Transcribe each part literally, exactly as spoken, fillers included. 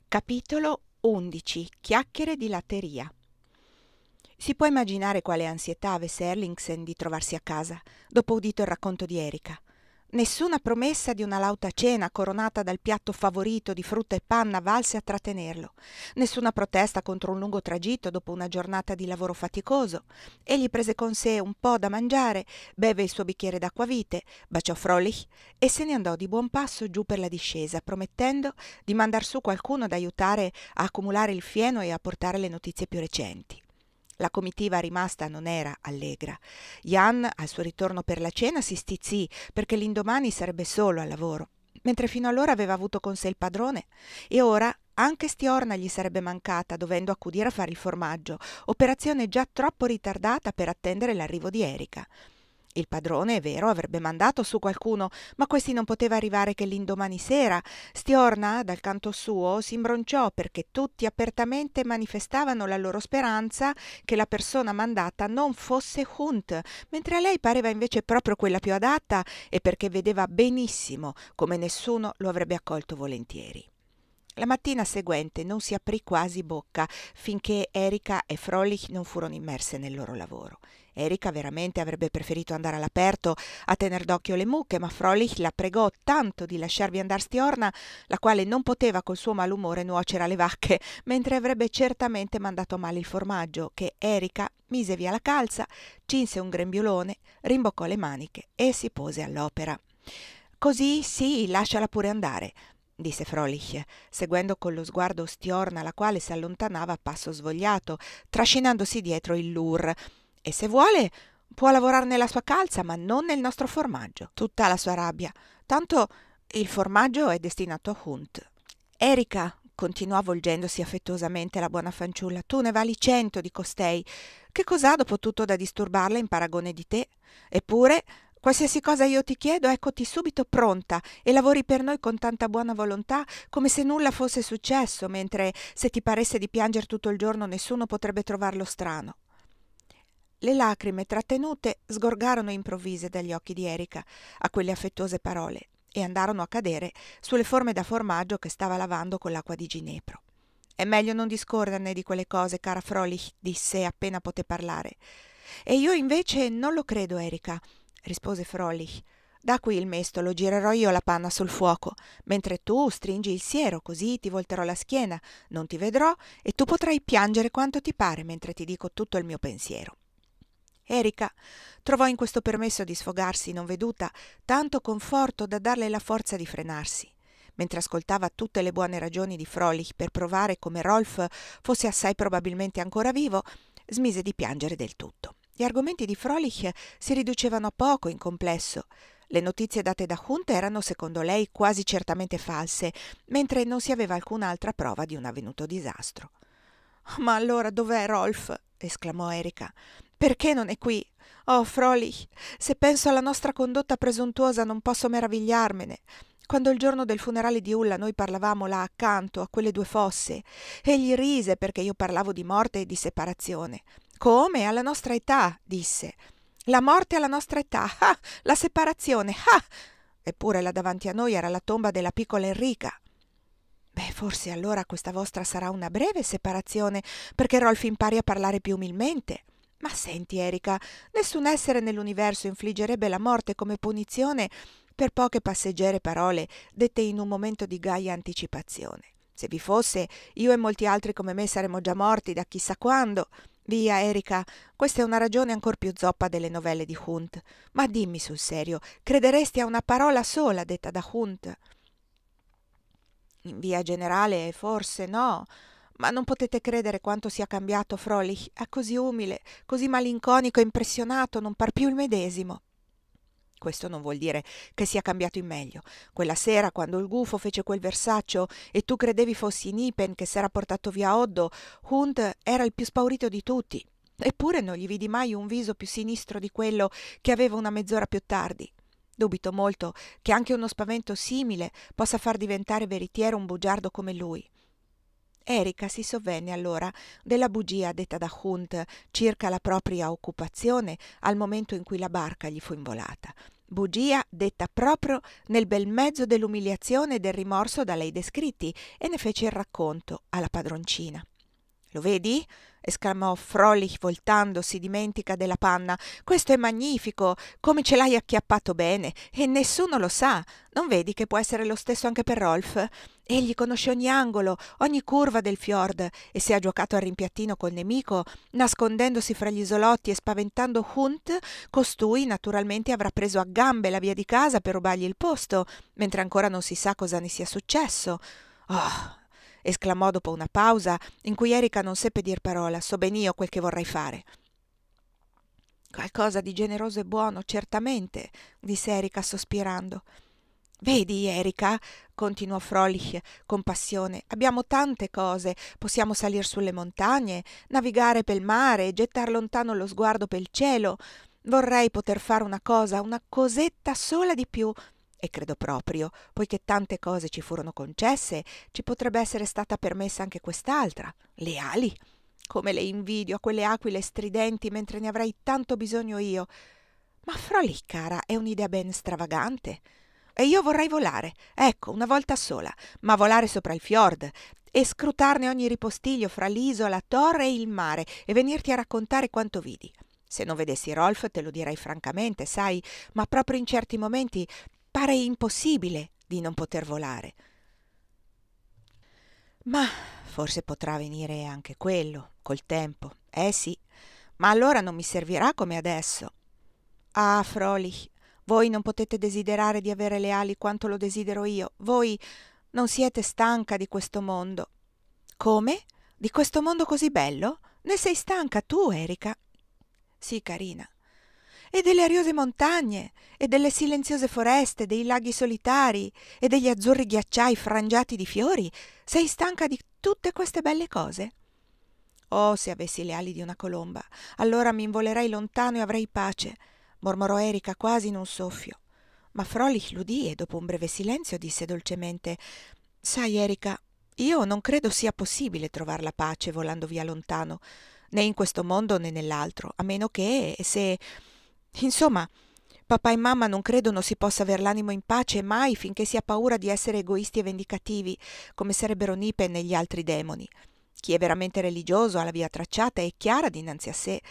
Capitolo undici. Chiacchiere di latteria. Si può immaginare quale ansietà avesse Erlingsen di trovarsi a casa, dopo udito il racconto di Erika. Nessuna promessa di una lauta cena coronata dal piatto favorito di frutta e panna valse a trattenerlo. Nessuna protesta contro un lungo tragitto dopo una giornata di lavoro faticoso. Egli prese con sé un po' da mangiare, beve il suo bicchiere d'acquavite, baciò Froelich e se ne andò di buon passo giù per la discesa, promettendo di mandar su qualcuno ad aiutare a accumulare il fieno e a portare le notizie più recenti. La comitiva rimasta non era allegra. Jan, al suo ritorno per la cena, si stizzì perché l'indomani sarebbe solo al lavoro, mentre fino allora aveva avuto con sé il padrone, e ora anche Stiorna gli sarebbe mancata, dovendo accudire a fare il formaggio, operazione già troppo ritardata per attendere l'arrivo di Erika. Il padrone, è vero, avrebbe mandato su qualcuno, ma questi non poteva arrivare che l'indomani sera. Stiorna, dal canto suo, si imbronciò perché tutti apertamente manifestavano la loro speranza che la persona mandata non fosse Hunt, mentre a lei pareva invece proprio quella più adatta e perché vedeva benissimo come nessuno lo avrebbe accolto volentieri. La mattina seguente non si aprì quasi bocca finché Erika e Froelich non furono immerse nel loro lavoro. Erika veramente avrebbe preferito andare all'aperto a tener d'occhio le mucche, ma Froelich la pregò tanto di lasciarvi andar Stiorna, la quale non poteva col suo malumore nuocere alle vacche, mentre avrebbe certamente mandato male il formaggio, che Erika mise via la calza, cinse un grembiulone, rimboccò le maniche e si pose all'opera. «Così sì, lasciala pure andare», disse Froelich, seguendo con lo sguardo Stiorna, la quale si allontanava a passo svogliato, trascinandosi dietro il lur. «E se vuole può lavorare nella sua calza, ma non nel nostro formaggio». Tutta la sua rabbia. «Tanto il formaggio è destinato a Hunt». «Erika», continuò volgendosi affettuosamente la buona fanciulla, «tu ne vali cento di costei. Che cos'ha dopo tutto da disturbarla in paragone di te? Eppure qualsiasi cosa io ti chiedo, eccoti subito pronta e lavori per noi con tanta buona volontà, come se nulla fosse successo, mentre se ti paresse di piangere tutto il giorno nessuno potrebbe trovarlo strano». Le lacrime trattenute sgorgarono improvvise dagli occhi di Erika a quelle affettuose parole e andarono a cadere sulle forme da formaggio che stava lavando con l'acqua di ginepro. «È meglio non discorrerne di quelle cose, cara Froelich», disse appena poté parlare. «E io invece non lo credo, Erika», rispose Froelich. «Da qui il mestolo, girerò io la panna sul fuoco, mentre tu stringi il siero, così ti volterò la schiena, non ti vedrò e tu potrai piangere quanto ti pare mentre ti dico tutto il mio pensiero». Erika trovò in questo permesso di sfogarsi non veduta tanto conforto da darle la forza di frenarsi. Mentre ascoltava tutte le buone ragioni di Froelich per provare come Rolf fosse assai probabilmente ancora vivo, smise di piangere del tutto. Gli argomenti di Froelich si riducevano a poco in complesso. Le notizie date da Hunt erano, secondo lei, quasi certamente false, mentre non si aveva alcun'altra prova di un avvenuto disastro. «Ma allora dov'è Rolf?» esclamò Erika. «Perché non è qui? Oh, Froelich, se penso alla nostra condotta presuntuosa non posso meravigliarmene. Quando il giorno del funerale di Ulla noi parlavamo là accanto a quelle due fosse, egli rise perché io parlavo di morte e di separazione. Come? Alla nostra età, disse. La morte alla nostra età, ah! La separazione, ah! Eppure là davanti a noi era la tomba della piccola Enrica». «Beh, forse allora questa vostra sarà una breve separazione, perché Rolf impari a parlare più umilmente. Ma senti, Erika, nessun essere nell'universo infliggerebbe la morte come punizione per poche passeggere parole dette in un momento di gaia anticipazione. Se vi fosse, io e molti altri come me saremmo già morti da chissà quando. Via, Erika, questa è una ragione ancor più zoppa delle novelle di Hunt. Ma dimmi sul serio, crederesti a una parola sola detta da Hunt?» «In via generale forse no, ma non potete credere quanto sia cambiato Froelich. È così umile, così malinconico e impressionato, non par più il medesimo». «Questo non vuol dire che sia cambiato in meglio. Quella sera, quando il gufo fece quel versaccio e tu credevi fossi Nipen che s'era portato via Oddo, Hunt era il più spaurito di tutti. Eppure non gli vidi mai un viso più sinistro di quello che aveva una mezz'ora più tardi. Dubito molto che anche uno spavento simile possa far diventare veritiero un bugiardo come lui». Erika si sovvenne allora della bugia detta da Hunt circa la propria occupazione al momento in cui la barca gli fu involata, bugia detta proprio nel bel mezzo dell'umiliazione e del rimorso da lei descritti, e ne fece il racconto alla padroncina. «Lo vedi?» esclamò Frölich voltandosi, dimentica della panna. «Questo è magnifico, come ce l'hai acchiappato bene, e nessuno lo sa. Non vedi che può essere lo stesso anche per Rolf? Egli conosce ogni angolo, ogni curva del fiord, e se ha giocato al rimpiattino col nemico, nascondendosi fra gli isolotti e spaventando Hunt, costui naturalmente avrà preso a gambe la via di casa per rubargli il posto, mentre ancora non si sa cosa ne sia successo. Oh!» esclamò dopo una pausa in cui Erika non seppe dir parola. «So ben io quel che vorrei fare». «Qualcosa di generoso e buono, certamente», disse Erika sospirando. «Vedi, Erika», continuò Frölich con passione, «abbiamo tante cose. Possiamo salir sulle montagne, navigare pel mare, gettar lontano lo sguardo pel cielo. Vorrei poter fare una cosa, una cosetta sola di più. E credo proprio, poiché tante cose ci furono concesse, ci potrebbe essere stata permessa anche quest'altra. Le ali. Come le invidio a quelle aquile stridenti mentre ne avrei tanto bisogno io. Ma Frölich, cara, è un'idea ben stravagante. E io vorrei volare, ecco, una volta sola, ma volare sopra il fiord e scrutarne ogni ripostiglio fra l'isola, torre e il mare, e venirti a raccontare quanto vidi. Se non vedessi Rolf te lo direi francamente, sai, ma proprio in certi momenti pare impossibile di non poter volare. Ma forse potrà venire anche quello, col tempo. Eh sì, ma allora non mi servirà come adesso. Ah, Frölich, voi non potete desiderare di avere le ali quanto lo desidero io. Voi non siete stanca di questo mondo. Come? Di questo mondo così bello? Ne sei stanca tu, Erika? Sì, carina. E delle ariose montagne, e delle silenziose foreste, dei laghi solitari, e degli azzurri ghiacciai frangiati di fiori? Sei stanca di tutte queste belle cose? Oh, se avessi le ali di una colomba, allora mi involerei lontano e avrei pace, mormorò Erika quasi in un soffio. Ma Frölich l'udì e dopo un breve silenzio disse dolcemente: «Sai, Erika, io non credo sia possibile trovar la pace volando via lontano, né in questo mondo né nell'altro, a meno che se... Insomma, papà e mamma non credono si possa aver l'animo in pace mai finché si ha paura di essere egoisti e vendicativi, come sarebbero Nipen e gli altri demoni. Chi è veramente religioso ha la via tracciata e chiara dinanzi a sé.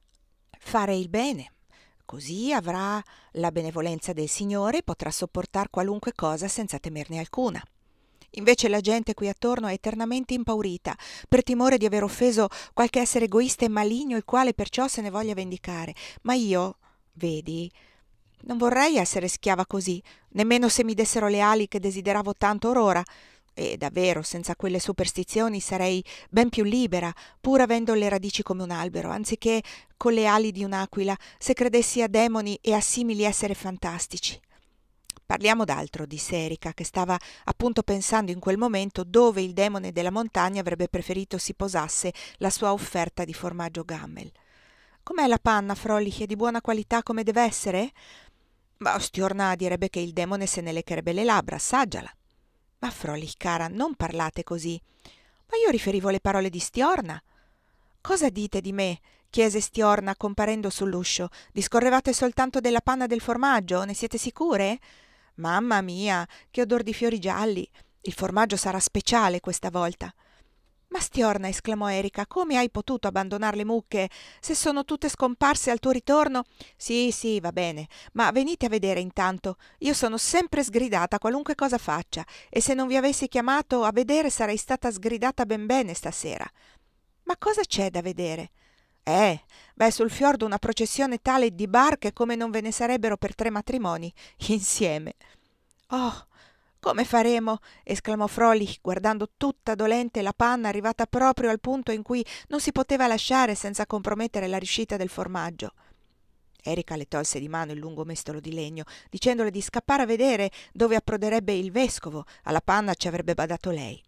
Fare il bene. Così avrà la benevolenza del Signore e potrà sopportar qualunque cosa senza temerne alcuna. Invece la gente qui attorno è eternamente impaurita, per timore di aver offeso qualche essere egoista e maligno, il quale perciò se ne voglia vendicare. Ma io, vedi, non vorrei essere schiava così, nemmeno se mi dessero le ali che desideravo tanto or ora. E davvero, senza quelle superstizioni sarei ben più libera, pur avendo le radici come un albero, anziché con le ali di un'aquila, se credessi a demoni e a simili esseri fantastici». «Parliamo d'altro», disse Erika, che stava appunto pensando in quel momento dove il demone della montagna avrebbe preferito si posasse la sua offerta di formaggio Gammel. «Com'è la panna, Frölich? È di buona qualità come deve essere?» «Ma Stiorna direbbe che il demone se ne leccherebbe le labbra, assaggiala». «Ma Frölich, cara, non parlate così». «Ma io riferivo le parole di Stiorna». «Cosa dite di me?» chiese Stiorna comparendo sull'uscio. «Discorrevate soltanto della panna del formaggio? Ne siete sicure?» «Mamma mia, che odor di fiori gialli! Il formaggio sarà speciale questa volta». «Ma Stiorna», esclamò Erika, «come hai potuto abbandonar le mucche? Se sono tutte scomparse al tuo ritorno?» «Sì, sì, va bene, ma venite a vedere intanto. Io sono sempre sgridata qualunque cosa faccia, e se non vi avessi chiamato a vedere sarei stata sgridata ben bene stasera». «Ma cosa c'è da vedere?» «Eh, beh, sul fiordo una processione tale di barche come non ve ne sarebbero per tre matrimoni insieme». «Oh, come faremo?» esclamò Frölich, guardando tutta dolente la panna arrivata proprio al punto in cui non si poteva lasciare senza compromettere la riuscita del formaggio. Erika le tolse di mano il lungo mestolo di legno, dicendole di scappare a vedere dove approderebbe il vescovo. Alla panna ci avrebbe badato lei.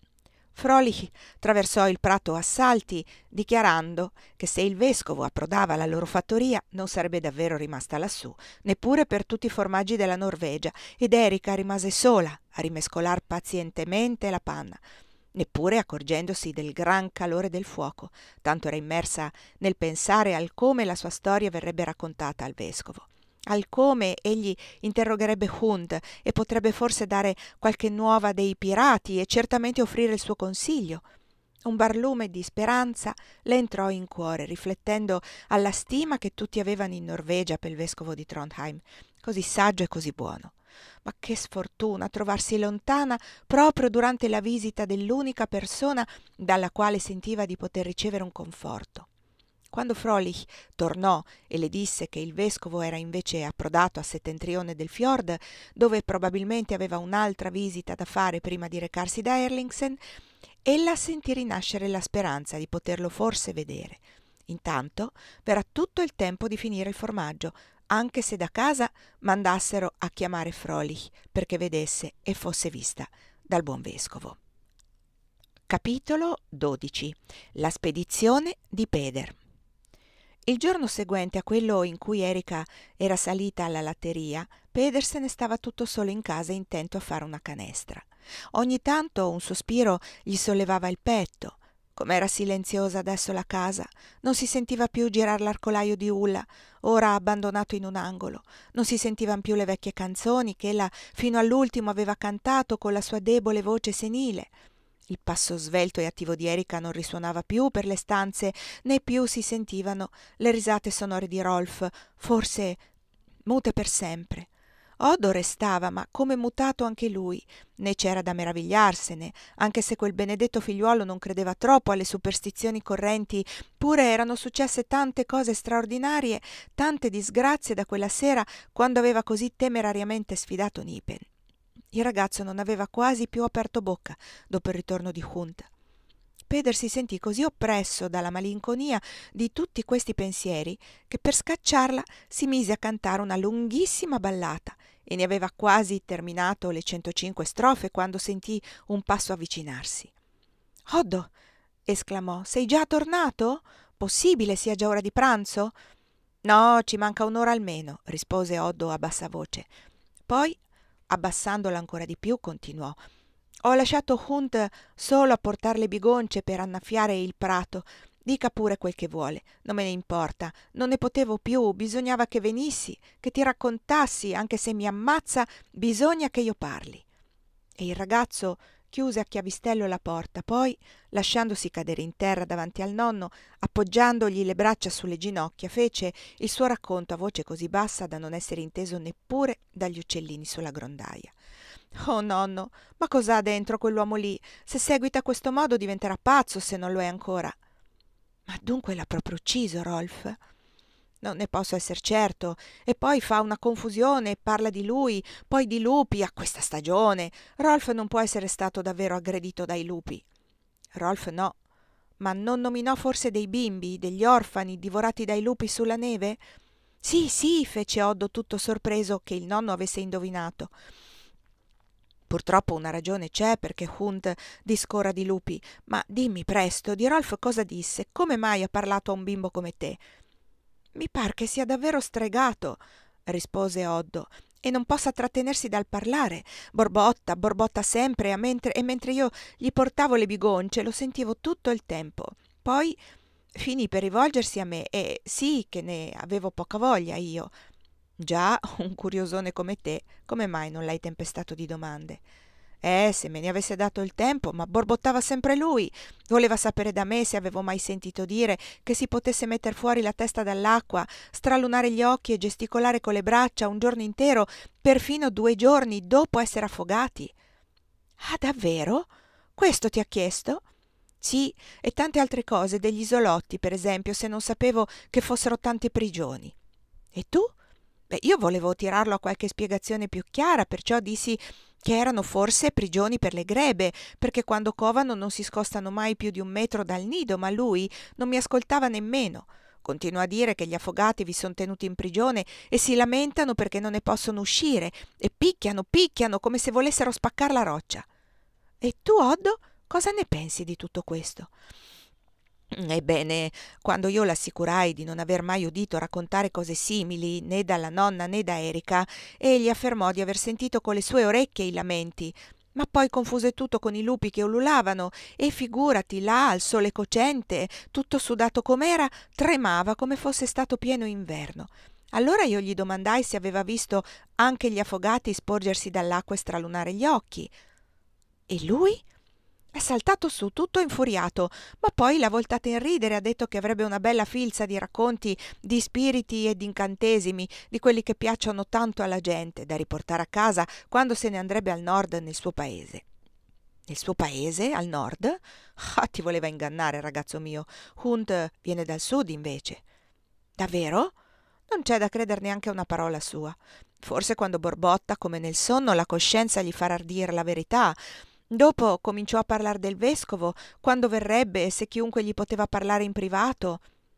Frölich traversò il prato a salti, dichiarando che se il vescovo approdava alla loro fattoria non sarebbe davvero rimasta lassù, neppure per tutti i formaggi della Norvegia, ed Erika rimase sola a rimescolar pazientemente la panna, neppure accorgendosi del gran calore del fuoco, tanto era immersa nel pensare al come la sua storia verrebbe raccontata al vescovo. Al come egli interrogherebbe Hund e potrebbe forse dare qualche nuova dei pirati e certamente offrire il suo consiglio. Un barlume di speranza le entrò in cuore, riflettendo alla stima che tutti avevano in Norvegia per il vescovo di Trondheim, così saggio e così buono. Ma che sfortuna trovarsi lontana proprio durante la visita dell'unica persona dalla quale sentiva di poter ricevere un conforto. Quando Frölich tornò e le disse che il vescovo era invece approdato a settentrione del fiord, dove probabilmente aveva un'altra visita da fare prima di recarsi da Erlingsen, ella sentì rinascere la speranza di poterlo forse vedere. Intanto verrà tutto il tempo di finire il formaggio, anche se da casa mandassero a chiamare Frölich perché vedesse e fosse vista dal buon vescovo. Capitolo dodici. La spedizione di Peder. Il giorno seguente a quello in cui Erika era salita alla latteria, Peder se ne stava tutto solo in casa intento a fare una canestra. Ogni tanto un sospiro gli sollevava il petto. Com'era silenziosa adesso la casa, non si sentiva più girar l'arcolaio di Ulla, ora abbandonato in un angolo, non si sentivano più le vecchie canzoni che ella fino all'ultimo aveva cantato con la sua debole voce senile. Il passo svelto e attivo di Erika non risuonava più per le stanze, né più si sentivano le risate sonore di Rolf, forse mute per sempre. Odo restava, ma come mutato anche lui, né c'era da meravigliarsene, anche se quel benedetto figliuolo non credeva troppo alle superstizioni correnti, pure erano successe tante cose straordinarie, tante disgrazie da quella sera quando aveva così temerariamente sfidato Nipen. Il ragazzo non aveva quasi più aperto bocca dopo il ritorno di Hund. Peder si sentì così oppresso dalla malinconia di tutti questi pensieri che per scacciarla si mise a cantare una lunghissima ballata e ne aveva quasi terminato le centocinque strofe quando sentì un passo avvicinarsi. «Oddo!» esclamò. «Sei già tornato? Possibile sia già ora di pranzo?» «No, ci manca un'ora almeno», rispose Oddo a bassa voce. Poi, abbassandola ancora di più, continuò. «Ho lasciato Hund solo a portare le bigonce per annaffiare il prato. Dica pure quel che vuole, non me ne importa. Non ne potevo più, bisognava che venissi, che ti raccontassi, anche se mi ammazza, bisogna che io parli». E il ragazzo chiuse a chiavistello la porta, poi, lasciandosi cadere in terra davanti al nonno, appoggiandogli le braccia sulle ginocchia, fece il suo racconto a voce così bassa da non essere inteso neppure dagli uccellini sulla grondaia. «Oh nonno, ma cos'ha dentro quell'uomo lì? Se seguita a questo modo diventerà pazzo se non lo è ancora». «Ma dunque l'ha proprio ucciso Rolf?» «Non ne posso esser certo. E poi fa una confusione e parla di lui, poi di lupi, a questa stagione. Rolf non può essere stato davvero aggredito dai lupi». «Rolf no. Ma non nominò forse dei bimbi, degli orfani, divorati dai lupi sulla neve?» «Sì, sì», fece Oddo tutto sorpreso che il nonno avesse indovinato. «Purtroppo una ragione c'è perché Hund discorra di lupi, ma dimmi presto, di Rolf cosa disse? Come mai ha parlato a un bimbo come te?» «Mi par che sia davvero stregato», rispose Oddo, «e non possa trattenersi dal parlare. Borbotta, borbotta sempre, e mentre, e mentre io gli portavo le bigonce lo sentivo tutto il tempo. Poi finì per rivolgersi a me e sì che ne avevo poca voglia io». «Già, un curiosone come te, come mai non l'hai tempestato di domande?» «Eh, se me ne avesse dato il tempo, ma borbottava sempre lui. Voleva sapere da me se avevo mai sentito dire che si potesse metter fuori la testa dall'acqua, stralunare gli occhi e gesticolare con le braccia un giorno intero, perfino due giorni dopo essere affogati». «Ah, davvero? Questo ti ha chiesto?» «Sì, e tante altre cose, degli isolotti, per esempio, se non sapevo che fossero tante prigioni». «E tu?» «Beh, io volevo tirarlo a qualche spiegazione più chiara, perciò dissi che erano forse prigioni per le grebe, perché quando covano non si scostano mai più di un metro dal nido, ma lui non mi ascoltava nemmeno. Continua a dire che gli affogati vi sono tenuti in prigione e si lamentano perché non ne possono uscire, e picchiano, picchiano, come se volessero spaccar la roccia». «E tu, Oddo, cosa ne pensi di tutto questo?» «Ebbene, quando io l'assicurai di non aver mai udito raccontare cose simili né dalla nonna né da Erika, egli affermò di aver sentito con le sue orecchie i lamenti, ma poi confuse tutto con i lupi che ululavano e figurati là al sole cocente, tutto sudato com'era, tremava come fosse stato pieno inverno. Allora io gli domandai se aveva visto anche gli affogati sporgersi dall'acqua e stralunare gli occhi. E lui? È saltato su tutto infuriato, ma poi l'ha voltata in ridere e ha detto che avrebbe una bella filza di racconti di spiriti e di incantesimi, di quelli che piacciono tanto alla gente, da riportare a casa quando se ne andrebbe al nord nel suo paese. Nel suo paese, al nord? Ah, ti voleva ingannare, ragazzo mio. Hunt viene dal sud, invece. Davvero? Non c'è da credere neanche a una parola sua. Forse quando borbotta, come nel sonno, la coscienza gli farà dire la verità. Dopo cominciò a parlare del vescovo, quando verrebbe e se chiunque gli poteva parlare in privato.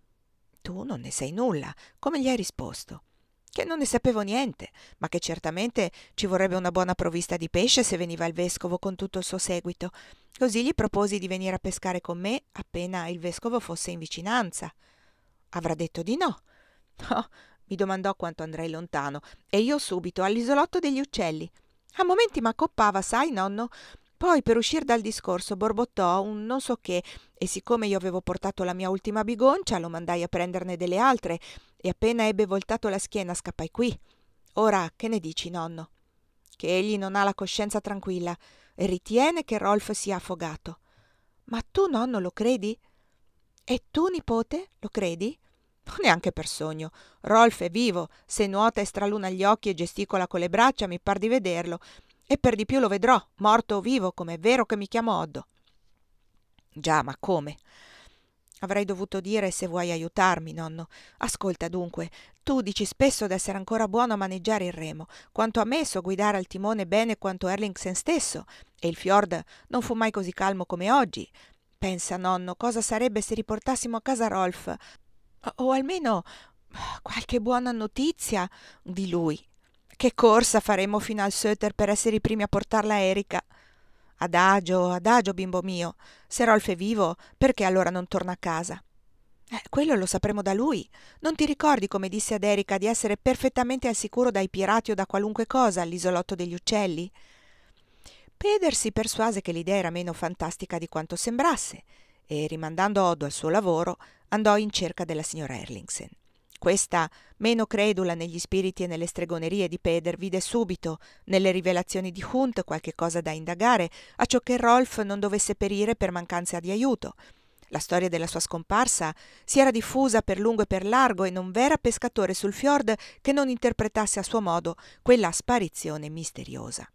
Tu non ne sai nulla. Come gli hai risposto? Che non ne sapevo niente, ma che certamente ci vorrebbe una buona provvista di pesce se veniva il vescovo con tutto il suo seguito. Così gli proposi di venire a pescare con me appena il vescovo fosse in vicinanza. Avrà detto di no. No, mi domandò quanto andrei lontano, e io subito all'isolotto degli uccelli. A momenti m'accoppava, sai, nonno? Poi, per uscir dal discorso, borbottò un non so che, e siccome io avevo portato la mia ultima bigoncia, lo mandai a prenderne delle altre, e appena ebbe voltato la schiena scappai qui. Ora, che ne dici, nonno? Che egli non ha la coscienza tranquilla e ritiene che Rolf sia affogato. Ma tu, nonno, lo credi? E tu, nipote, lo credi? Neanche per sogno. Rolf è vivo, se nuota e straluna gli occhi e gesticola con le braccia, mi par di vederlo, e per di più lo vedrò, morto o vivo, come è vero che mi chiamo Oddo. Già, ma come? Avrei dovuto dire se vuoi aiutarmi, nonno. Ascolta dunque, tu dici spesso d'essere ancora buono a maneggiare il remo. Quanto a me, so guidare al timone bene quanto Erlingsen stesso, e il fiord non fu mai così calmo come oggi. Pensa, nonno, cosa sarebbe se riportassimo a casa Rolf, o almeno qualche buona notizia di lui. Che corsa faremo fino al Söter per essere i primi a portarla a Erika. Adagio, adagio, bimbo mio. Se Rolf è vivo, perché allora non torna a casa? Eh, quello lo sapremo da lui. Non ti ricordi come disse ad Erika di essere perfettamente al sicuro dai pirati o da qualunque cosa all'isolotto degli uccelli? Peder si persuase che l'idea era meno fantastica di quanto sembrasse e, rimandando Oddo al suo lavoro, andò in cerca della signora Erlingsen. Questa, meno credula negli spiriti e nelle stregonerie di Peder, vide subito nelle rivelazioni di Hunt qualche cosa da indagare, acciò che Rolf non dovesse perire per mancanza di aiuto. La storia della sua scomparsa si era diffusa per lungo e per largo e non v'era pescatore sul fiord che non interpretasse a suo modo quella sparizione misteriosa.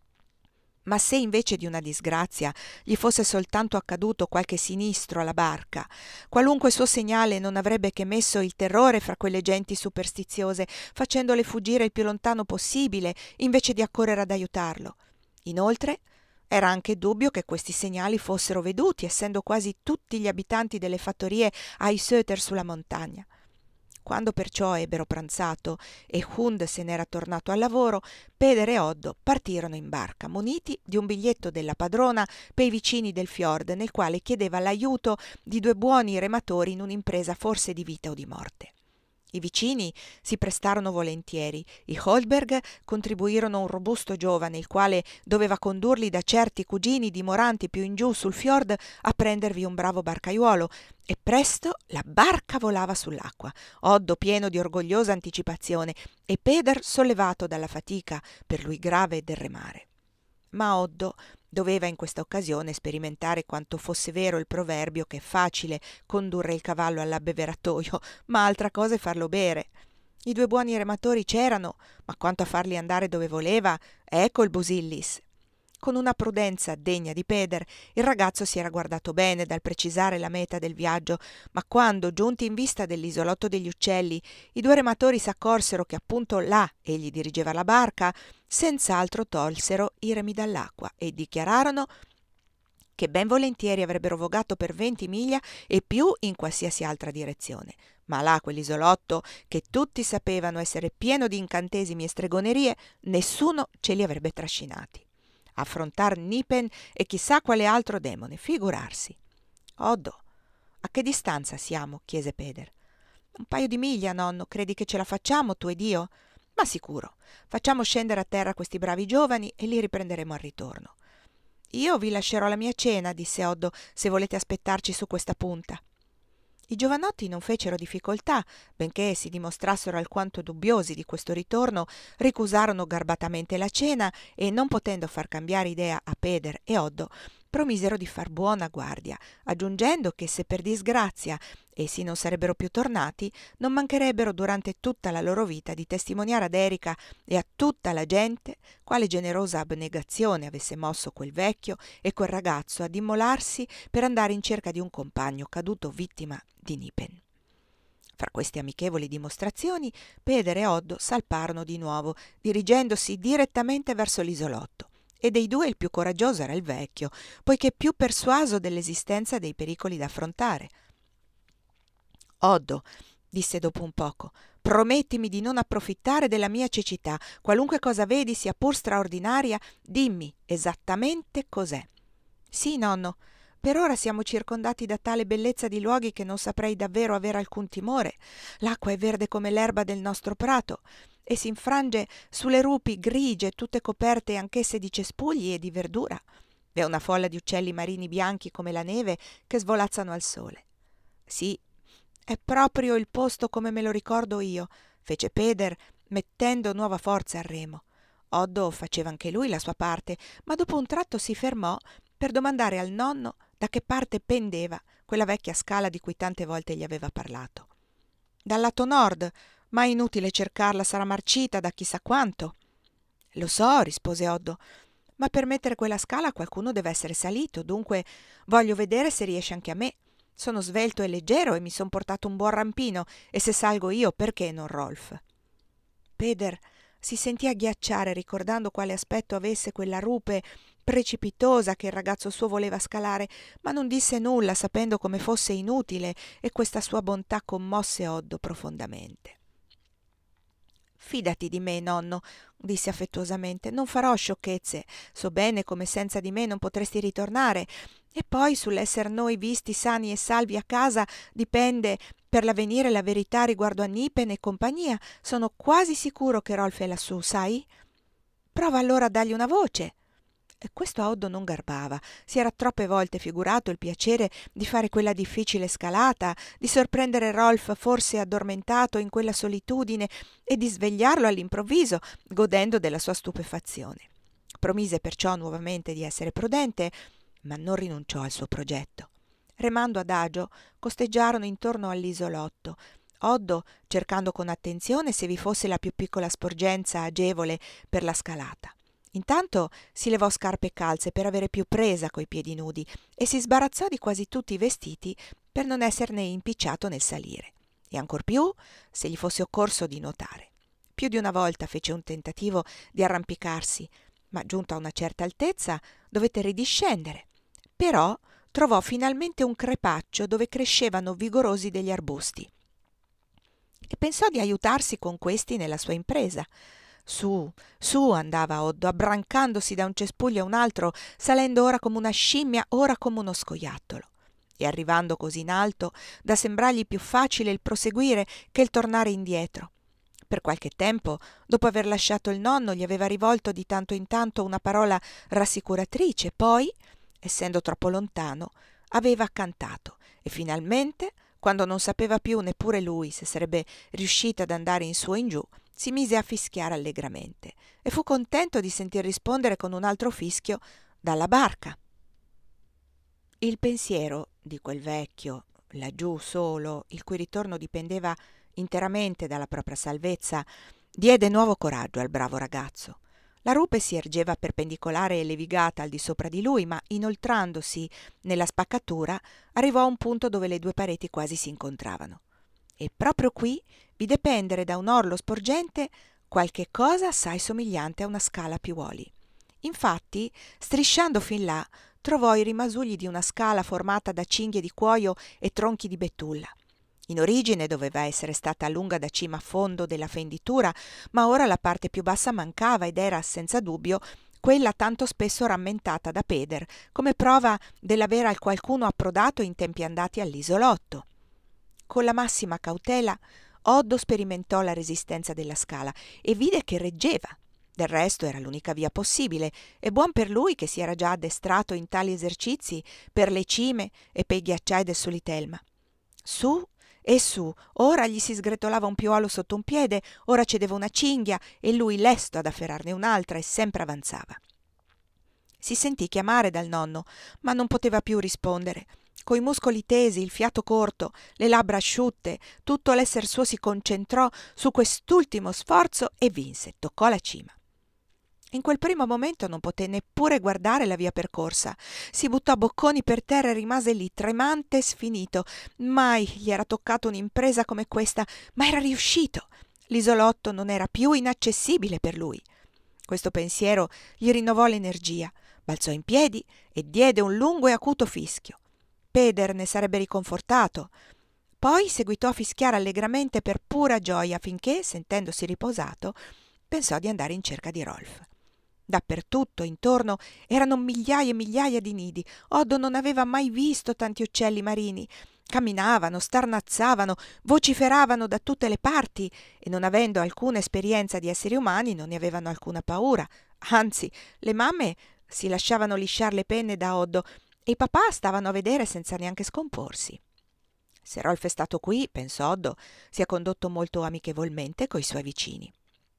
Ma se invece di una disgrazia gli fosse soltanto accaduto qualche sinistro alla barca, qualunque suo segnale non avrebbe che messo il terrore fra quelle genti superstiziose, facendole fuggire il più lontano possibile invece di accorrere ad aiutarlo. Inoltre, era anche dubbio che questi segnali fossero veduti, essendo quasi tutti gli abitanti delle fattorie ai Söter sulla montagna. Quando perciò ebbero pranzato e Hund se n'era tornato al lavoro, Peder e Oddo partirono in barca, muniti di un biglietto della padrona per i vicini del fiord, nel quale chiedeva l'aiuto di due buoni rematori in un'impresa forse di vita o di morte. I vicini si prestarono volentieri. I Holdberg contribuirono un robusto giovane, il quale doveva condurli da certi cugini dimoranti più in giù sul fiord a prendervi un bravo barcaiuolo, e presto la barca volava sull'acqua, Oddo pieno di orgogliosa anticipazione e Peder sollevato dalla fatica, per lui grave, del remare. Ma Oddo doveva in questa occasione sperimentare quanto fosse vero il proverbio che è facile condurre il cavallo all'abbeveratoio, ma altra cosa è farlo bere. I due buoni rematori c'erano, ma quanto a farli andare dove voleva, ecco il Busillis. Con una prudenza degna di Peder, il ragazzo si era guardato bene dal precisare la meta del viaggio, ma quando, giunti in vista dell'isolotto degli uccelli, i due rematori s'accorsero che appunto là egli dirigeva la barca, senz'altro tolsero i remi dall'acqua e dichiararono che ben volentieri avrebbero vogato per venti miglia e più in qualsiasi altra direzione. Ma là quell'isolotto, che tutti sapevano essere pieno di incantesimi e stregonerie, nessuno ce li avrebbe trascinati. Affrontar Nipen e chissà quale altro demone, figurarsi. Oddo, a che distanza siamo? Chiese Peder. Un paio di miglia, nonno, credi che ce la facciamo tu ed io? Ma sicuro, facciamo scendere a terra questi bravi giovani e li riprenderemo al ritorno. Io vi lascerò la mia cena, disse Oddo, se volete aspettarci su questa punta. I giovanotti non fecero difficoltà, benché si dimostrassero alquanto dubbiosi di questo ritorno, ricusarono garbatamente la cena e, non potendo far cambiare idea a Peder e Oddo, promisero di far buona guardia, aggiungendo che se per disgrazia essi non sarebbero più tornati, non mancherebbero durante tutta la loro vita di testimoniare ad Erika e a tutta la gente quale generosa abnegazione avesse mosso quel vecchio e quel ragazzo ad immolarsi per andare in cerca di un compagno caduto vittima di Nipen. Fra queste amichevoli dimostrazioni, Peder e Oddo salparono di nuovo, dirigendosi direttamente verso l'isolotto. E dei due il più coraggioso era il vecchio, poiché più persuaso dell'esistenza dei pericoli da affrontare. «Oddo», disse dopo un poco, «promettimi di non approfittare della mia cecità. Qualunque cosa vedi, sia pur straordinaria, dimmi esattamente cos'è». «Sì, nonno. Per ora siamo circondati da tale bellezza di luoghi che non saprei davvero avere alcun timore. L'acqua è verde come l'erba del nostro prato e si infrange sulle rupi grigie, tutte coperte anch'esse di cespugli e di verdura. V'è una folla di uccelli marini bianchi come la neve che svolazzano al sole». «Sì, è proprio il posto come me lo ricordo io», fece Peder, mettendo nuova forza al remo. Oddo faceva anche lui la sua parte, ma dopo un tratto si fermò per domandare al nonno da che parte pendeva quella vecchia scala di cui tante volte gli aveva parlato. «Dal lato nord, ma è inutile cercarla, sarà marcita da chissà quanto». «Lo so», rispose Oddo, «ma per mettere quella scala qualcuno deve essere salito, dunque voglio vedere se riesce anche a me. Sono svelto e leggero e mi son portato un buon rampino, e se salgo io, perché non Rolf?» Peder si sentì agghiacciare ricordando quale aspetto avesse quella rupe precipitosa che il ragazzo suo voleva scalare, ma non disse nulla, sapendo come fosse inutile, e questa sua bontà commosse Oddo profondamente. «Fidati di me, nonno», disse affettuosamente, «non farò sciocchezze. So bene come senza di me non potresti ritornare, e poi sull'esser noi visti sani e salvi a casa dipende per l'avvenire la verità riguardo a Nipen e compagnia. Sono quasi sicuro che Rolf è lassù, sai? Prova allora a dargli una voce». E questo a Oddo non garbava. Si era troppe volte figurato il piacere di fare quella difficile scalata, di sorprendere Rolf forse addormentato in quella solitudine e di svegliarlo all'improvviso, godendo della sua stupefazione. Promise perciò nuovamente di essere prudente, ma non rinunciò al suo progetto. Remando adagio, costeggiarono intorno all'isolotto, Oddo cercando con attenzione se vi fosse la più piccola sporgenza agevole per la scalata. Intanto si levò scarpe e calze per avere più presa coi piedi nudi e si sbarazzò di quasi tutti i vestiti per non esserne impicciato nel salire, e ancor più se gli fosse occorso di nuotare. Più di una volta fece un tentativo di arrampicarsi, ma giunto a una certa altezza dovette ridiscendere. Però trovò finalmente un crepaccio dove crescevano vigorosi degli arbusti e pensò di aiutarsi con questi nella sua impresa. Su, su andava Oddo, abbrancandosi da un cespuglio a un altro, salendo ora come una scimmia, ora come uno scoiattolo, e arrivando così in alto da sembrargli più facile il proseguire che il tornare indietro. Per qualche tempo, dopo aver lasciato il nonno, gli aveva rivolto di tanto in tanto una parola rassicuratrice, poi, essendo troppo lontano, aveva cantato, e finalmente, quando non sapeva più neppure lui se sarebbe riuscita ad andare in su e in giù, si mise a fischiare allegramente e fu contento di sentir rispondere con un altro fischio dalla barca. Il pensiero di quel vecchio, laggiù solo, il cui ritorno dipendeva interamente dalla propria salvezza, diede nuovo coraggio al bravo ragazzo. La rupe si ergeva perpendicolare e levigata al di sopra di lui, ma inoltrandosi nella spaccatura arrivò a un punto dove le due pareti quasi si incontravano. E proprio qui vide pendere da un orlo sporgente qualche cosa assai somigliante a una scala a piuoli. Infatti, strisciando fin là, trovò i rimasugli di una scala formata da cinghie di cuoio e tronchi di betulla. In origine doveva essere stata lunga da cima a fondo della fenditura, ma ora la parte più bassa mancava ed era, senza dubbio, quella tanto spesso rammentata da Peder, come prova dell'aver al qualcuno approdato in tempi andati all'isolotto. Con la massima cautela, Oddo sperimentò la resistenza della scala e vide che reggeva. Del resto era l'unica via possibile, e buon per lui che si era già addestrato in tali esercizi per le cime e pei ghiacciai del Solitelma. Su e su, ora gli si sgretolava un piuolo sotto un piede, ora cedeva una cinghia e lui, lesto ad afferrarne un'altra, e sempre avanzava. Si sentì chiamare dal nonno, ma non poteva più rispondere. Coi muscoli tesi, il fiato corto, le labbra asciutte, tutto l'esser suo si concentrò su quest'ultimo sforzo e vinse, toccò la cima. In quel primo momento non poté neppure guardare la via percorsa. Si buttò bocconi per terra e rimase lì, tremante e sfinito. Mai gli era toccata un'impresa come questa, ma era riuscito. L'isolotto non era più inaccessibile per lui. Questo pensiero gli rinnovò l'energia. Balzò in piedi e diede un lungo e acuto fischio. Peder ne sarebbe riconfortato. Poi seguitò a fischiare allegramente per pura gioia, finché, sentendosi riposato, pensò di andare in cerca di Rolf. Dappertutto, intorno, erano migliaia e migliaia di nidi. Oddo non aveva mai visto tanti uccelli marini. Camminavano, starnazzavano, vociferavano da tutte le parti e, non avendo alcuna esperienza di esseri umani, non ne avevano alcuna paura. Anzi, le mamme si lasciavano lisciar le penne da Oddo e i papà stavano a vedere senza neanche scomporsi. Se Rolf è stato qui, pensò Oddo, si è condotto molto amichevolmente coi suoi vicini.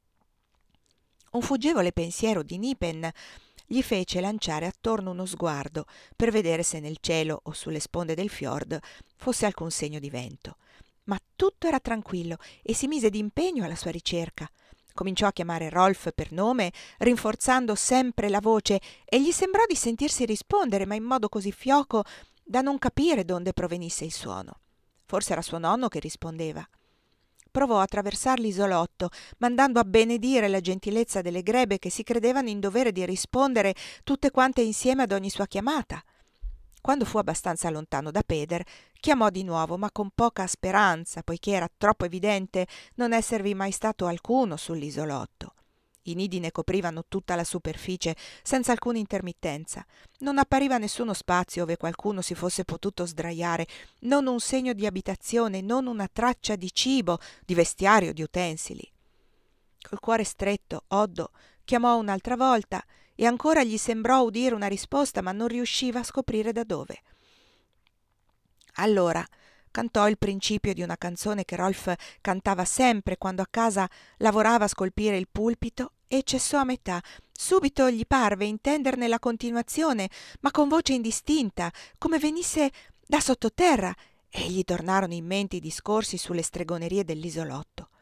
Un fuggevole pensiero di Nipen gli fece lanciare attorno uno sguardo per vedere se nel cielo o sulle sponde del fiord fosse alcun segno di vento. Ma tutto era tranquillo e si mise d'impegno alla sua ricerca. Cominciò a chiamare Rolf per nome, rinforzando sempre la voce, e gli sembrò di sentirsi rispondere, ma in modo così fioco da non capire d'onde provenisse il suono. Forse era suo nonno che rispondeva. Provò a attraversar l'isolotto, mandando a benedire la gentilezza delle grebe che si credevano in dovere di rispondere tutte quante insieme ad ogni sua chiamata. Quando fu abbastanza lontano da Peder, chiamò di nuovo, ma con poca speranza, poiché era troppo evidente non esservi mai stato alcuno sull'isolotto. I nidi ne coprivano tutta la superficie, senza alcuna intermittenza. Non appariva nessuno spazio ove qualcuno si fosse potuto sdraiare, non un segno di abitazione, non una traccia di cibo, di vestiario, di utensili. Col cuore stretto, Oddo chiamò un'altra volta e ancora gli sembrò udire una risposta, ma non riusciva a scoprire da dove. Allora cantò il principio di una canzone che Rolf cantava sempre quando a casa lavorava a scolpire il pulpito, e cessò a metà. Subito gli parve intenderne la continuazione, ma con voce indistinta, come venisse da sottoterra, e gli tornarono in mente i discorsi sulle stregonerie dell'isolotto.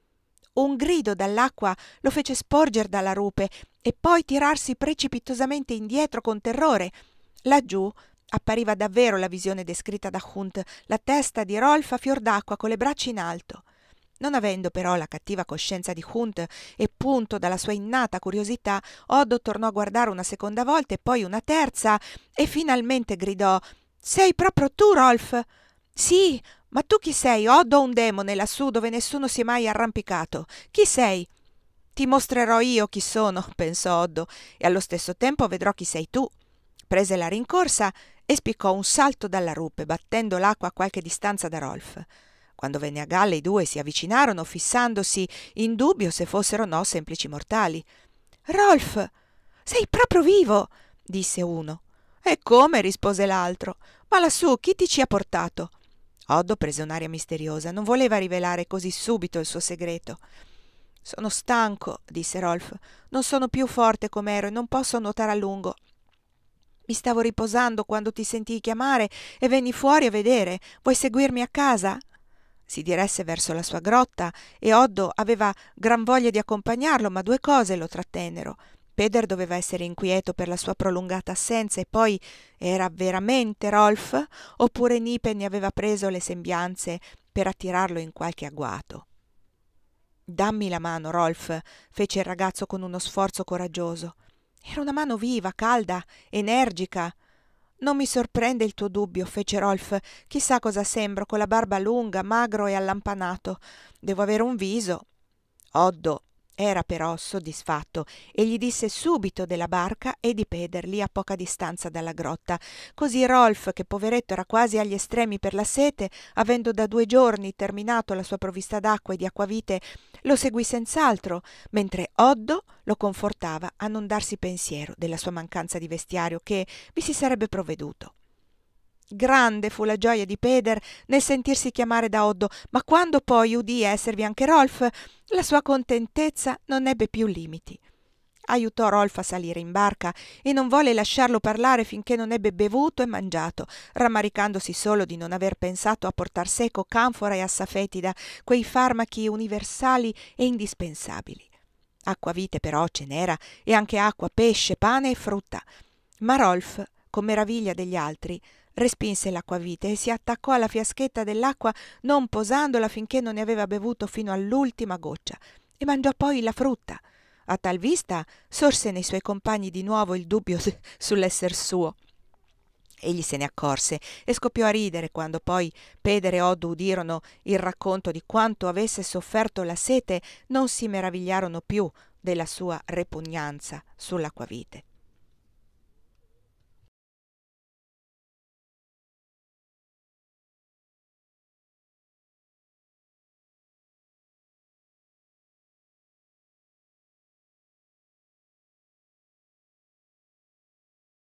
Un grido dall'acqua lo fece sporger dalla rupe e poi tirarsi precipitosamente indietro con terrore. Laggiù appariva davvero la visione descritta da Hunt, la testa di Rolf a fior d'acqua con le braccia in alto. Non avendo però la cattiva coscienza di Hunt e punto dalla sua innata curiosità, Oddo tornò a guardare una seconda volta e poi una terza e finalmente gridò: «Sei proprio tu, Rolf?» «Sì, ma tu chi sei? Oddo, un demone lassù dove nessuno si è mai arrampicato. Chi sei?» «Ti mostrerò io chi sono», pensò Oddo, «e allo stesso tempo vedrò chi sei tu». Prese la rincorsa e spiccò un salto dalla rupe, battendo l'acqua a qualche distanza da Rolf. Quando venne a galla i due si avvicinarono, fissandosi in dubbio se fossero o no semplici mortali. «Rolf, sei proprio vivo!» disse uno. «E come?» rispose l'altro. «Ma lassù chi ti ci ha portato?» Oddo prese un'aria misteriosa, non voleva rivelare così subito il suo segreto. «Sono stanco», disse Rolf. «Non sono più forte com'ero e non posso nuotare a lungo. Mi stavo riposando quando ti sentii chiamare e venni fuori a vedere. Vuoi seguirmi a casa?» Si diresse verso la sua grotta e Oddo aveva gran voglia di accompagnarlo, ma due cose lo trattennero. Peder doveva essere inquieto per la sua prolungata assenza, e poi era veramente Rolf oppure Nipen ne aveva preso le sembianze per attirarlo in qualche agguato. «Dammi la mano, Rolf», fece il ragazzo con uno sforzo coraggioso. Era una mano viva, calda, energica. «Non mi sorprende il tuo dubbio», fece Rolf. «Chissà cosa sembro, con la barba lunga, magro e allampanato. Devo avere un viso». Oddo era però soddisfatto e gli disse subito della barca e di Peder lì a poca distanza dalla grotta. Così Rolf, che poveretto era quasi agli estremi per la sete, avendo da due giorni terminato la sua provvista d'acqua e di acquavite, lo seguì senz'altro, mentre Oddo lo confortava a non darsi pensiero della sua mancanza di vestiario, che vi si sarebbe provveduto. Grande fu la gioia di Peder nel sentirsi chiamare da Oddo, ma quando poi udì esservi anche Rolf, la sua contentezza non ebbe più limiti. Aiutò Rolf a salire in barca e non volle lasciarlo parlare finché non ebbe bevuto e mangiato, rammaricandosi solo di non aver pensato a portar seco, canfora e assafetida, quei farmachi universali e indispensabili. Acquavite però ce n'era, e anche acqua, pesce, pane e frutta. Ma Rolf, con meraviglia degli altri, respinse l'acquavite e si attaccò alla fiaschetta dell'acqua, non posandola finché non ne aveva bevuto fino all'ultima goccia, e mangiò poi la frutta. A tal vista sorse nei suoi compagni di nuovo il dubbio sull'esser suo. Egli se ne accorse e scoppiò a ridere quando poi Peder e Oddo udirono il racconto di quanto avesse sofferto la sete. Non si meravigliarono più della sua repugnanza sull'acquavite.